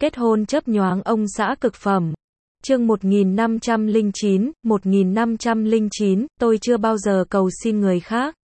Kết hôn chớp nhoáng ông xã cực phẩm. Chương 1509, tôi chưa bao giờ cầu xin người khác.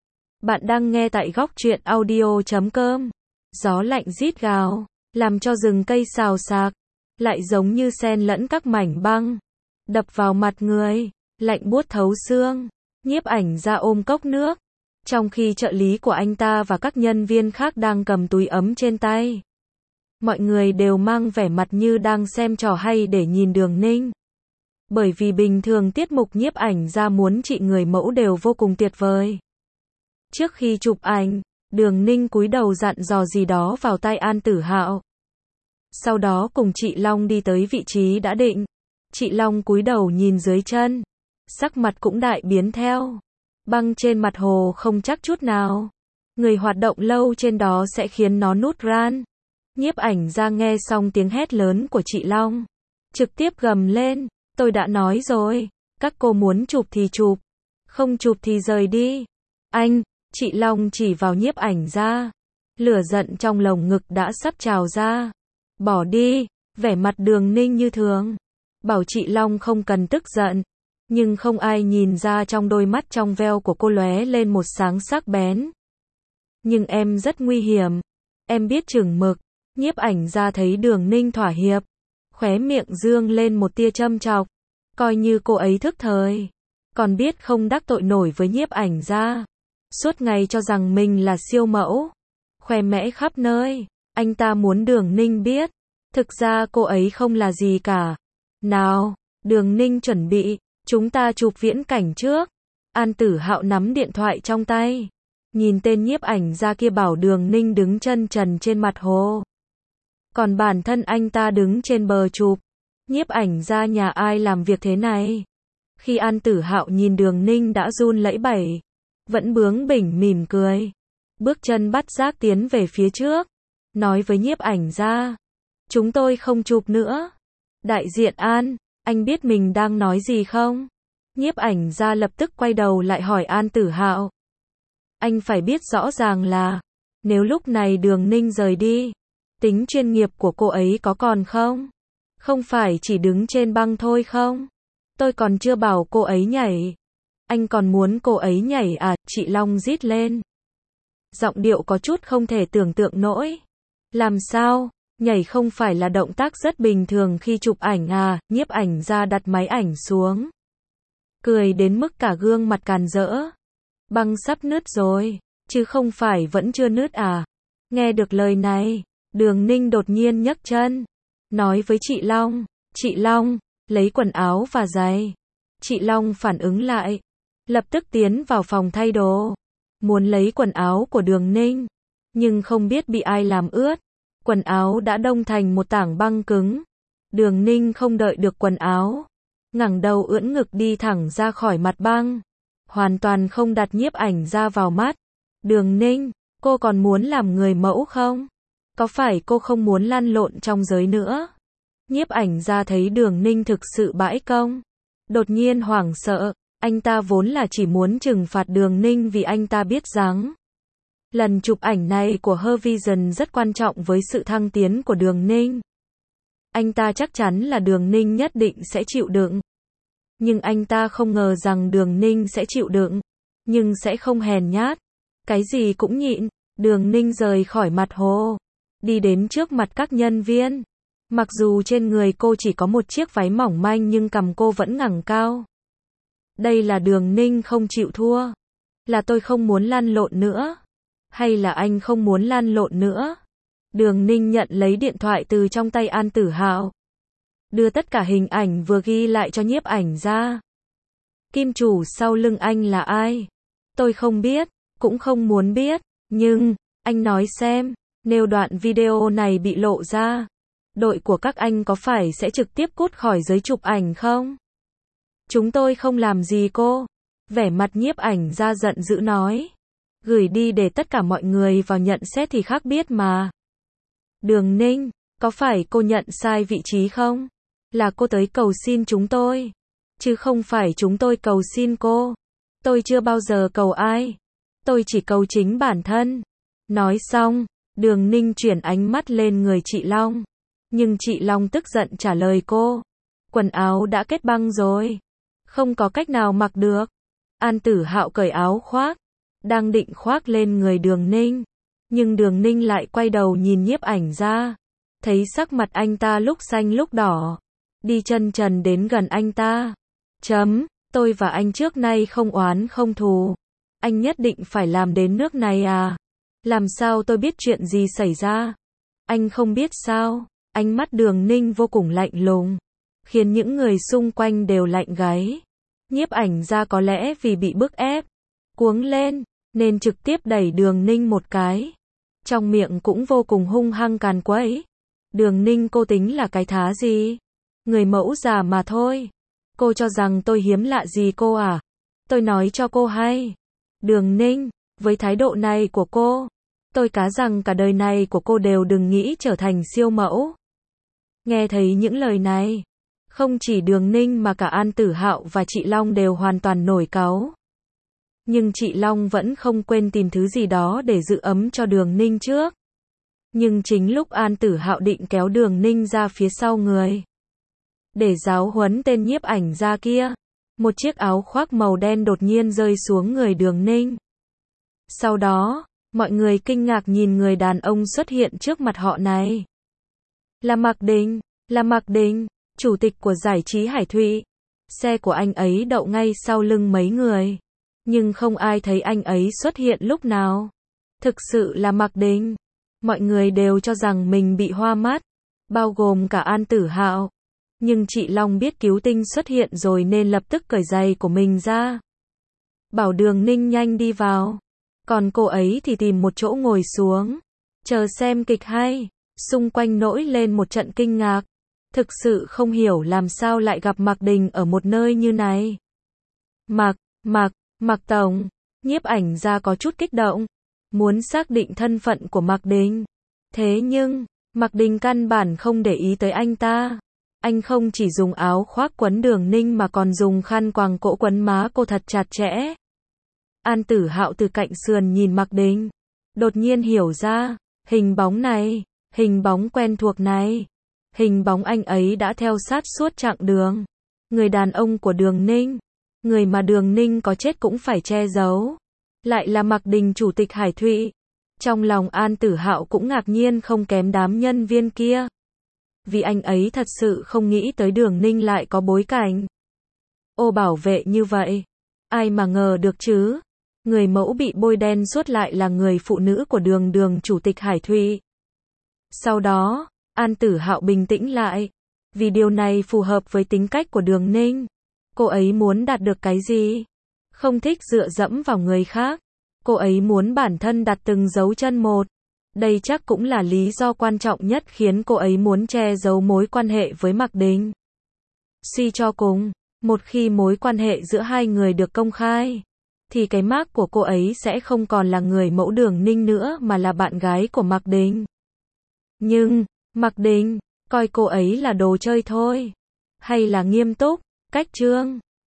Bạn đang nghe tại góc truyện audio.com. Gió lạnh rít gào, làm cho rừng cây xào xạc, lại giống như xen lẫn các mảnh băng, đập vào mặt người, lạnh buốt thấu xương. Nhiếp Ảnh Gia ôm cốc nước, trong khi trợ lý của anh ta và các nhân viên khác đang cầm túi ấm trên tay. Mọi người đều mang vẻ mặt như đang xem trò hay để nhìn Đường Ninh. Bởi vì bình thường tiết mục Nhiếp Ảnh Gia muốn trị người mẫu đều vô cùng tuyệt vời. Trước khi chụp ảnh, Đường Ninh cúi đầu dặn dò gì đó vào tai An Tử Hạo. Sau đó cùng chị Long đi tới vị trí đã định. Chị Long cúi đầu nhìn dưới chân, sắc mặt cũng đại biến theo. Băng trên mặt hồ không chắc chút nào. Người hoạt động lâu trên đó sẽ khiến nó nút ran. Nhiếp Ảnh Gia nghe xong tiếng hét lớn của chị Long, trực tiếp gầm lên, tôi đã nói rồi, các cô muốn chụp thì chụp, không chụp thì rời đi. Anh, chị Long chỉ vào Nhiếp Ảnh Gia, lửa giận trong lồng ngực đã sắp trào ra. Bỏ đi, vẻ mặt Đường Ninh như thường, bảo chị Long không cần tức giận, nhưng không ai nhìn ra trong đôi mắt trong veo của cô lóe lên một sáng sắc bén. Nhưng em rất nguy hiểm, em biết chừng mực. Nhiếp Ảnh Gia thấy Đường Ninh thỏa hiệp, khóe miệng dương lên một tia châm chọc, coi như cô ấy thức thời, còn biết không đắc tội nổi với Nhiếp Ảnh Gia, suốt ngày cho rằng mình là siêu mẫu, khoe mẽ khắp nơi. Anh ta muốn Đường Ninh biết, thực ra cô ấy không là gì cả. Nào, Đường Ninh chuẩn bị, chúng ta chụp viễn cảnh trước. An Tử Hạo nắm điện thoại trong tay, nhìn tên Nhiếp Ảnh Gia kia bảo Đường Ninh đứng chân trần trên mặt hồ, còn bản thân anh ta đứng trên bờ chụp. Nhiếp Ảnh Gia nhà ai làm việc thế này? Khi An Tử Hạo nhìn Đường Ninh đã run lẩy bẩy, vẫn bướng bỉnh mỉm cười, bước chân bắt giác tiến về phía trước, nói với Nhiếp Ảnh Gia, chúng tôi không chụp nữa. Đại diện An, anh biết mình đang nói gì không? Nhiếp Ảnh Gia lập tức quay đầu lại hỏi An Tử Hạo. Anh phải biết rõ ràng là, nếu lúc này Đường Ninh rời đi, tính chuyên nghiệp của cô ấy có còn không? Không phải chỉ đứng trên băng thôi không? Tôi còn chưa bảo cô ấy nhảy. Anh còn muốn cô ấy nhảy à? Chị Long rít lên. Giọng điệu có chút không thể tưởng tượng nổi. Làm sao? Nhảy không phải là động tác rất bình thường khi chụp ảnh à? Nhiếp Ảnh Gia đặt máy ảnh xuống, cười đến mức cả gương mặt càn rỡ. Băng sắp nứt rồi, chứ không phải vẫn chưa nứt à? Nghe được lời này, Đường Ninh đột nhiên nhấc chân, nói với chị Long, lấy quần áo và giày. Chị Long phản ứng lại, lập tức tiến vào phòng thay đồ, muốn lấy quần áo của Đường Ninh, nhưng không biết bị ai làm ướt. Quần áo đã đông thành một tảng băng cứng. Đường Ninh không đợi được quần áo, ngẩng đầu ưỡn ngực đi thẳng ra khỏi mặt băng, hoàn toàn không đặt Nhiếp Ảnh Gia vào mắt. Đường Ninh, cô còn muốn làm người mẫu không? Có phải cô không muốn lăn lộn trong giới nữa? Nhiếp Ảnh Gia thấy Đường Ninh thực sự bãi công, đột nhiên hoảng sợ. Anh ta vốn là chỉ muốn trừng phạt Đường Ninh vì anh ta biết rằng lần chụp ảnh này của Her Vision rất quan trọng với sự thăng tiến của Đường Ninh. Anh ta chắc chắn là Đường Ninh nhất định sẽ chịu đựng. Nhưng anh ta không ngờ rằng Đường Ninh sẽ chịu đựng, nhưng sẽ không hèn nhát, cái gì cũng nhịn. Đường Ninh rời khỏi mặt hồ, đi đến trước mặt các nhân viên. Mặc dù trên người cô chỉ có một chiếc váy mỏng manh nhưng cằm cô vẫn ngẩng cao. Đây là Đường Ninh không chịu thua. Là tôi không muốn lăn lộn nữa? Hay là anh không muốn lăn lộn nữa? Đường Ninh nhận lấy điện thoại từ trong tay An Tử Hạo, đưa tất cả hình ảnh vừa ghi lại cho Nhiếp Ảnh Gia. Kim chủ sau lưng anh là ai? Tôi không biết, cũng không muốn biết, nhưng, anh nói xem, nếu đoạn video này bị lộ ra, đội của các anh có phải sẽ trực tiếp cút khỏi giới chụp ảnh không? Chúng tôi không làm gì cô. Vẻ mặt Nhiếp Ảnh Gia giận dữ nói. Gửi đi để tất cả mọi người vào nhận xét thì khác biết mà. Đường Ninh, có phải cô nhận sai vị trí không? Là cô tới cầu xin chúng tôi, chứ không phải chúng tôi cầu xin cô. Tôi chưa bao giờ cầu ai. Tôi chỉ cầu chính bản thân. Nói xong, Đường Ninh chuyển ánh mắt lên người chị Long. Nhưng chị Long tức giận trả lời cô. Quần áo đã kết băng rồi. Không có cách nào mặc được. An Tử Hạo cởi áo khoác. Đang định khoác lên người Đường Ninh. Nhưng Đường Ninh lại quay đầu nhìn Nhiếp Ảnh Gia. Thấy sắc mặt anh ta lúc xanh lúc đỏ. Đi chân trần đến gần anh ta. Tôi và anh trước nay không oán không thù. Anh nhất định phải làm đến nước này à? Làm sao tôi biết chuyện gì xảy ra? Anh không biết sao? Ánh mắt Đường Ninh vô cùng lạnh lùng, khiến những người xung quanh đều lạnh gáy. Nhiếp Ảnh Gia có lẽ vì bị bức ép, cuống lên, nên trực tiếp đẩy Đường Ninh một cái. Trong miệng cũng vô cùng hung hăng càn quấy. Đường Ninh, cô tính là cái thá gì? Người mẫu già mà thôi. Cô cho rằng tôi hiếm lạ gì cô à? Tôi nói cho cô hay. Đường Ninh, với thái độ này của cô, tôi cá rằng cả đời này của cô đều đừng nghĩ trở thành siêu mẫu. Nghe thấy những lời này, không chỉ Đường Ninh mà cả An Tử Hạo và chị Long đều hoàn toàn nổi cáu. Nhưng chị Long vẫn không quên tìm thứ gì đó để giữ ấm cho Đường Ninh trước. Nhưng chính lúc An Tử Hạo định kéo Đường Ninh ra phía sau người, để giáo huấn tên Nhiếp Ảnh Gia kia, một chiếc áo khoác màu đen đột nhiên rơi xuống người Đường Ninh. Sau đó, mọi người kinh ngạc nhìn người đàn ông xuất hiện trước mặt họ này. Là Mạc Đình, chủ tịch của giải trí Hải Thụy. Xe của anh ấy đậu ngay sau lưng mấy người, nhưng không ai thấy anh ấy xuất hiện lúc nào. Thực sự là Mạc Đình. Mọi người đều cho rằng mình bị hoa mắt, bao gồm cả An Tử Hạo. Nhưng chị Long biết cứu tinh xuất hiện rồi nên lập tức cởi giày của mình ra, bảo Đường Ninh nhanh đi vào. Còn cô ấy thì tìm một chỗ ngồi xuống, chờ xem kịch hay. Xung quanh nổi lên một trận kinh ngạc. Thực sự không hiểu làm sao lại gặp Mạc Đình ở một nơi như này. Mạc Tổng. Nhiếp Ảnh Gia có chút kích động, muốn xác định thân phận của Mạc Đình. Thế nhưng, Mạc Đình căn bản không để ý tới anh ta. Anh không chỉ dùng áo khoác quấn Đường Ninh mà còn dùng khăn quàng cổ quấn má cô thật chặt chẽ. An Tử Hạo từ cạnh sườn nhìn Mạc Đình, đột nhiên hiểu ra, hình bóng này, hình bóng quen thuộc này, hình bóng anh ấy đã theo sát suốt chặng đường. Người đàn ông của Đường Ninh, người mà Đường Ninh có chết cũng phải che giấu, lại là Mạc Đình, chủ tịch Hải Thụy. Trong lòng An Tử Hạo cũng ngạc nhiên không kém đám nhân viên kia, vì anh ấy thật sự không nghĩ tới Đường Ninh lại có bối cảnh ô bảo vệ như vậy. Ai mà ngờ được chứ? Người mẫu bị bôi đen suốt lại là người phụ nữ của Đường chủ tịch Hải Thụy. Sau đó, An Tử Hạo bình tĩnh lại, vì điều này phù hợp với tính cách của Đường Ninh. Cô ấy muốn đạt được cái gì? Không thích dựa dẫm vào người khác. Cô ấy muốn bản thân đặt từng dấu chân một. Đây chắc cũng là lý do quan trọng nhất khiến cô ấy muốn che giấu mối quan hệ với Mạc Đình. Suy cho cùng, một khi mối quan hệ giữa hai người được công khai, thì cái mác của cô ấy sẽ không còn là người mẫu Đường Ninh nữa mà là bạn gái của Mạc Đình. Nhưng, Mạc Đình, coi cô ấy là đồ chơi thôi? Hay là nghiêm túc, cách chương?